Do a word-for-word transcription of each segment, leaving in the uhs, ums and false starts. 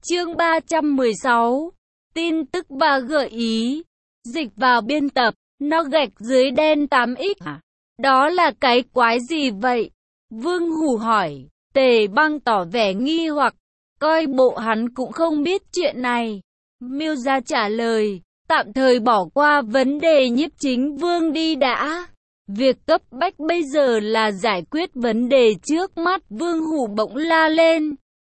Chương ba trăm mười sáu. Tin tức và gợi ý. Dịch vào biên tập. Nó gạch dưới đen tám x à? Đó là cái quái gì vậy? Vương Hủ hỏi. Tề Băng tỏ vẻ nghi hoặc. Coi bộ hắn cũng không biết chuyện này. Miêu Gia trả lời. Tạm thời bỏ qua vấn đề Nhiếp Chính Vương đi đã. Việc cấp bách bây giờ là giải quyết vấn đề trước mắt. Vương Hủ bỗng la lên.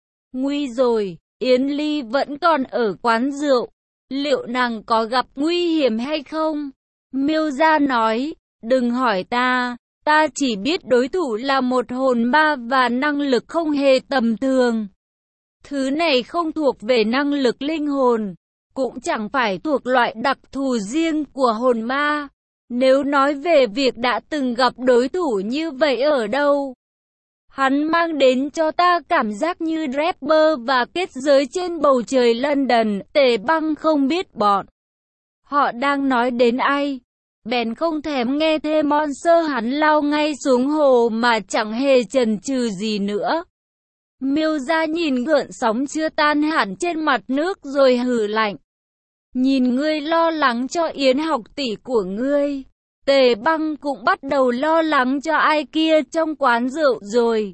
Nguy rồi, Yến Ly vẫn còn ở quán rượu. Liệu nàng có gặp nguy hiểm hay không? Miêu Gia nói, đừng hỏi ta, ta chỉ biết đối thủ là một hồn ma và năng lực không hề tầm thường. Thứ này không thuộc về năng lực linh hồn, cũng chẳng phải thuộc loại đặc thù riêng của hồn ma. Nếu nói về việc đã từng gặp đối thủ như vậy ở đâu, hắn mang đến cho ta cảm giác như rapper và kết giới trên bầu trời London. Tề Băng không biết bọn họ đang nói đến ai, bèn không thèm nghe thêm Monster, hắn lao ngay xuống hồ mà chẳng hề chần chừ gì nữa. Miêu Gia nhìn gợn sóng chưa tan hẳn trên mặt nước rồi hừ lạnh. Nhìn ngươi lo lắng cho Yến học tỷ của ngươi, Tề Băng cũng bắt đầu lo lắng cho ai kia trong quán rượu rồi.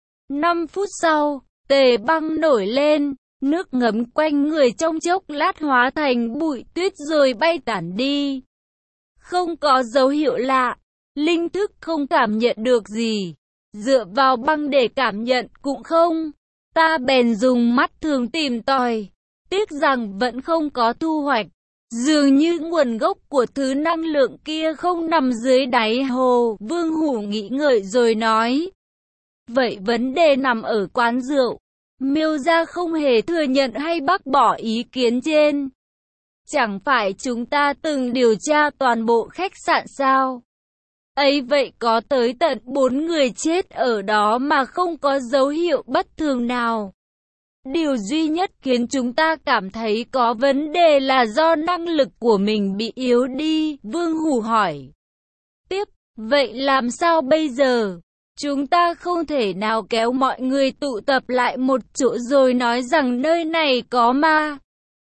Năm phút sau, Tề Băng nổi lên, nước ngấm quanh người trong chốc lát hóa thành bụi tuyết rồi bay tản đi. Không có dấu hiệu lạ, linh thức không cảm nhận được gì, dựa vào băng để cảm nhận cũng không. Ta bèn dùng mắt thường tìm tòi, tiếc rằng vẫn không có thu hoạch. Dường như nguồn gốc của thứ năng lượng kia không nằm dưới đáy hồ. Vương Hủ nghĩ ngợi rồi nói. Vậy vấn đề nằm ở quán rượu. Miêu Gia không hề thừa nhận hay bác bỏ ý kiến trên. Chẳng phải chúng ta từng điều tra toàn bộ khách sạn sao? Ấy vậy có tới tận bốn người chết ở đó mà không có dấu hiệu bất thường nào. Điều duy nhất khiến chúng ta cảm thấy có vấn đề là do năng lực của mình bị yếu đi. Vương Hủ hỏi tiếp, vậy làm sao bây giờ? Chúng ta không thể nào kéo mọi người tụ tập lại một chỗ rồi nói rằng nơi này có ma.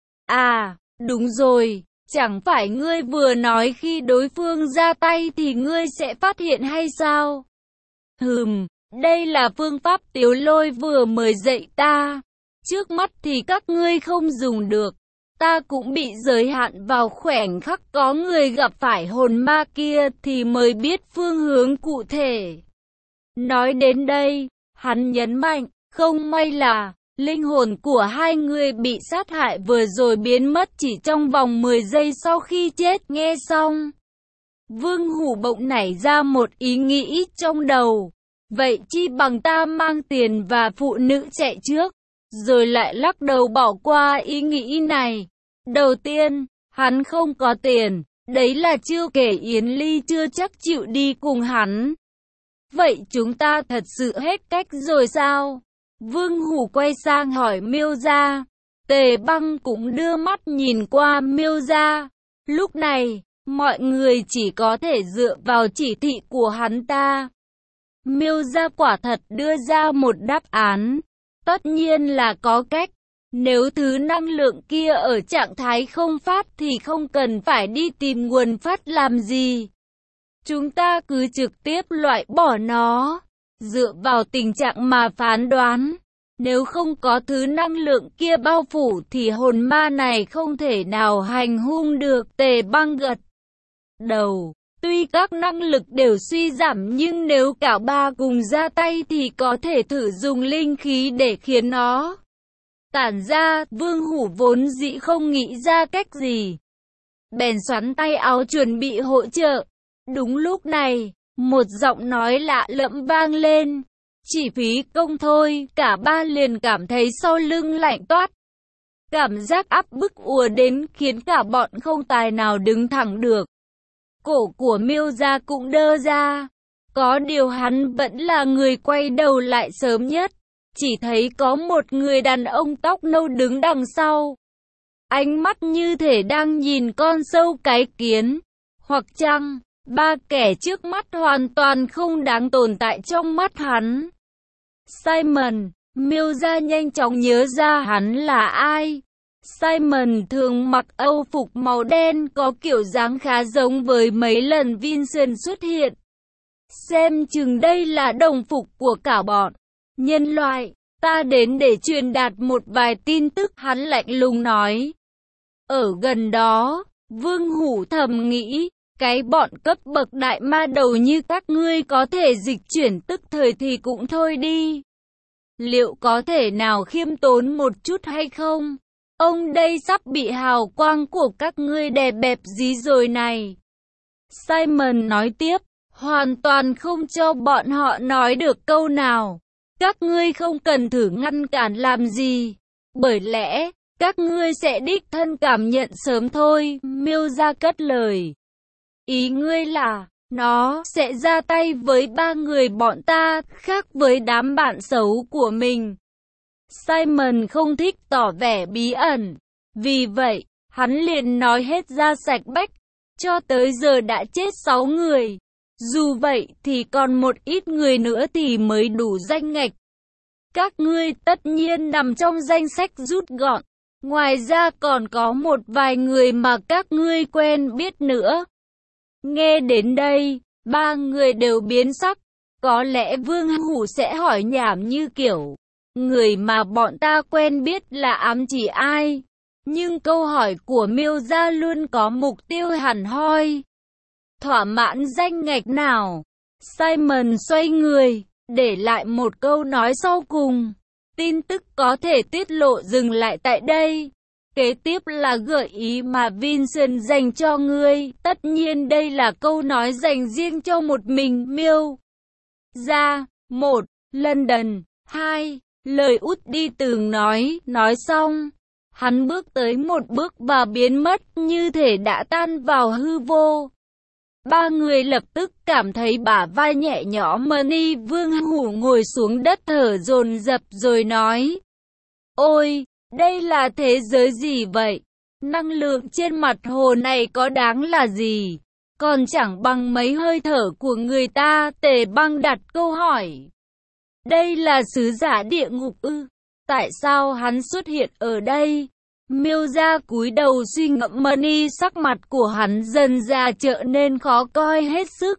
À, đúng rồi, chẳng phải ngươi vừa nói khi đối phương ra tay thì ngươi sẽ phát hiện hay sao? Hừm, đây là phương pháp Tiếu Lôi vừa mới dạy ta. Trước mắt thì các ngươi không dùng được. Ta cũng bị giới hạn vào khoảnh khắc có người gặp phải hồn ma kia thì mới biết phương hướng cụ thể. Nói đến đây, hắn nhấn mạnh, không may là linh hồn của hai người bị sát hại vừa rồi biến mất chỉ trong vòng mười giây sau khi chết. Nghe xong, Vương Hủ bỗng nảy ra một ý nghĩ trong đầu. Vậy chi bằng ta mang tiền và phụ nữ chạy trước, rồi lại lắc đầu bỏ qua ý nghĩ này. Đầu tiên, hắn không có tiền, đấy là chưa kể Yến Ly chưa chắc chịu đi cùng hắn. Vậy chúng ta thật sự hết cách rồi sao? Vương Hủ quay sang hỏi Miêu Gia. Tề Băng cũng đưa mắt nhìn qua Miêu Gia. Lúc này, mọi người chỉ có thể dựa vào chỉ thị của hắn ta. Miêu Gia quả thật đưa ra một đáp án. Tất nhiên là có cách. Nếu thứ năng lượng kia ở trạng thái không phát thì không cần phải đi tìm nguồn phát làm gì. Chúng ta cứ trực tiếp loại bỏ nó, dựa vào tình trạng mà phán đoán. Nếu không có thứ năng lượng kia bao phủ thì hồn ma này không thể nào hành hung được. Tề Băng gật đầu. Tuy các năng lực đều suy giảm nhưng nếu cả ba cùng ra tay thì có thể thử dùng linh khí để khiến nó tản ra. Vương Hủ vốn dĩ không nghĩ ra cách gì, bèn xoắn tay áo chuẩn bị hỗ trợ. Đúng lúc này, một giọng nói lạ lẫm vang lên. Chỉ phí công thôi. Cả ba liền cảm thấy sau lưng lạnh toát. Cảm giác áp bức ùa đến khiến cả bọn không tài nào đứng thẳng được. Cổ của Miêu Gia cũng đơ ra. Có điều hắn vẫn là người quay đầu lại sớm nhất. Chỉ thấy có một người đàn ông tóc nâu đứng đằng sau. Ánh mắt như thể đang nhìn con sâu cái kiến. Hoặc chăng, ba kẻ trước mắt hoàn toàn không đáng tồn tại trong mắt hắn. Simon, Miêu Gia nhanh chóng nhớ ra hắn là ai. Simon thường mặc âu phục màu đen có kiểu dáng khá giống với mấy lần Vincent xuất hiện. Xem chừng đây là đồng phục của cả bọn nhân loại. Ta đến để truyền đạt một vài tin tức, hắn lạnh lùng nói. Ở gần đó, Vương Hủ thầm nghĩ, cái bọn cấp bậc đại ma đầu như các ngươi có thể dịch chuyển tức thời thì cũng thôi đi. Liệu có thể nào khiêm tốn một chút hay không? Ông đây sắp bị hào quang của các ngươi đè bẹp dí rồi này. Simon nói tiếp, hoàn toàn không cho bọn họ nói được câu nào. Các ngươi không cần thử ngăn cản làm gì. Bởi lẽ, các ngươi sẽ đích thân cảm nhận sớm thôi. Miêu Gia cất lời. Ý ngươi là, nó sẽ ra tay với ba người bọn ta, khác với đám bạn xấu của mình. Simon không thích tỏ vẻ bí ẩn. Vì vậy, hắn liền nói hết ra sạch bách. Cho tới giờ đã chết sáu người. Dù vậy thì còn một ít người nữa thì mới đủ danh ngạch. Các ngươi tất nhiên nằm trong danh sách rút gọn. Ngoài ra còn có một vài người mà các ngươi quen biết nữa. Nghe đến đây, ba người đều biến sắc. Có lẽ Vương Hủ sẽ hỏi nhảm như kiểu, người mà bọn ta quen biết là ám chỉ ai? Nhưng câu hỏi của Miêu Gia luôn có mục tiêu hẳn hoi. Thỏa mãn danh ngạch nào? Simon xoay người, để lại một câu nói sau cùng. Tin tức có thể tiết lộ dừng lại tại đây. Kế tiếp là gợi ý mà Vincent dành cho ngươi. Tất nhiên đây là câu nói dành riêng cho một mình Miêu Gia. Một, London. Hai, lời út đi từng nói. Nói xong, hắn bước tới một bước và biến mất như thể đã tan vào hư vô. Ba người lập tức cảm thấy bả vai nhẹ nhõm. Money Vương Hủ ngồi xuống đất thở dồn dập rồi nói. Ôi, đây là thế giới gì vậy? Năng lượng trên mặt hồ này có đáng là gì? Còn chẳng bằng mấy hơi thở của người ta. Tề Băng đặt câu hỏi. Đây là sứ giả địa ngục ư? Tại sao hắn xuất hiện ở đây? Miêu Gia cúi đầu suy ngẫm. Money, sắc mặt của hắn dần dà trở nên khó coi hết sức.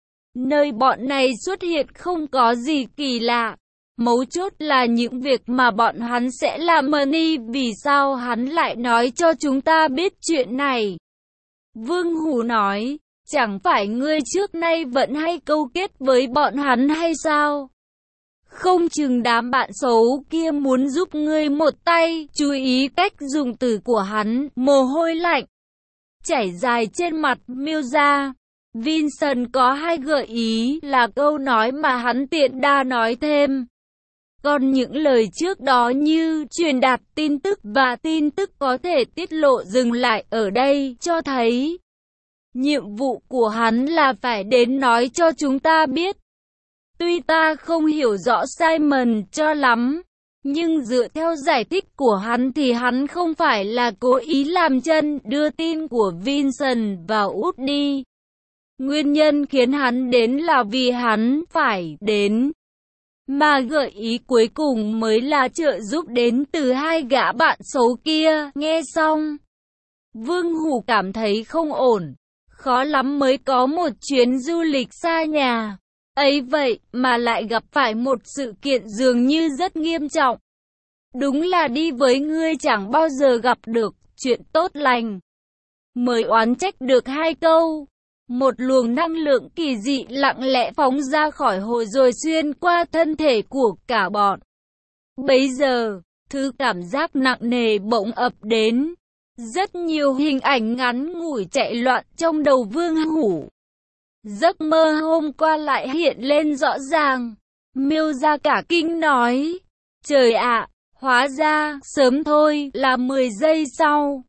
Nơi bọn này xuất hiện không có gì kỳ lạ. Mấu chốt là những việc mà bọn hắn sẽ làm. Money, vì sao hắn lại nói cho chúng ta biết chuyện này? Vương Hủ nói, chẳng phải ngươi trước nay vẫn hay câu kết với bọn hắn hay sao? Không chừng đám bạn xấu kia muốn giúp ngươi một tay. Chú ý cách dùng từ của hắn. Mồ hôi lạnh chảy dài trên mặt Miêu Gia. Vincent có hai gợi ý, là câu nói mà hắn tiện đa nói thêm. Còn những lời trước đó như truyền đạt tin tức và tin tức có thể tiết lộ dừng lại ở đây, cho thấy nhiệm vụ của hắn là phải đến nói cho chúng ta biết. Tuy ta không hiểu rõ Simon cho lắm, nhưng dựa theo giải thích của hắn thì hắn không phải là cố ý làm chân đưa tin của Vincent vào út đi. Nguyên nhân khiến hắn đến là vì hắn phải đến. Mà gợi ý cuối cùng mới là trợ giúp đến từ hai gã bạn xấu kia. Nghe xong, Vương Hủ cảm thấy không ổn. Khó lắm mới có một chuyến du lịch xa nhà. Ấy vậy mà lại gặp phải một sự kiện dường như rất nghiêm trọng. Đúng là đi với ngươi chẳng bao giờ gặp được chuyện tốt lành. Mới oán trách được hai câu. Một luồng năng lượng kỳ dị lặng lẽ phóng ra khỏi hồ rồi xuyên qua thân thể của cả bọn. Bấy giờ, thứ cảm giác nặng nề bỗng ập đến. Rất nhiều hình ảnh ngắn ngủi chạy loạn trong đầu Vương Hủ. Giấc mơ hôm qua lại hiện lên rõ ràng. Miêu Gia cả kinh nói. Trời ạ, hóa ra, sớm thôi, là mười giây sau.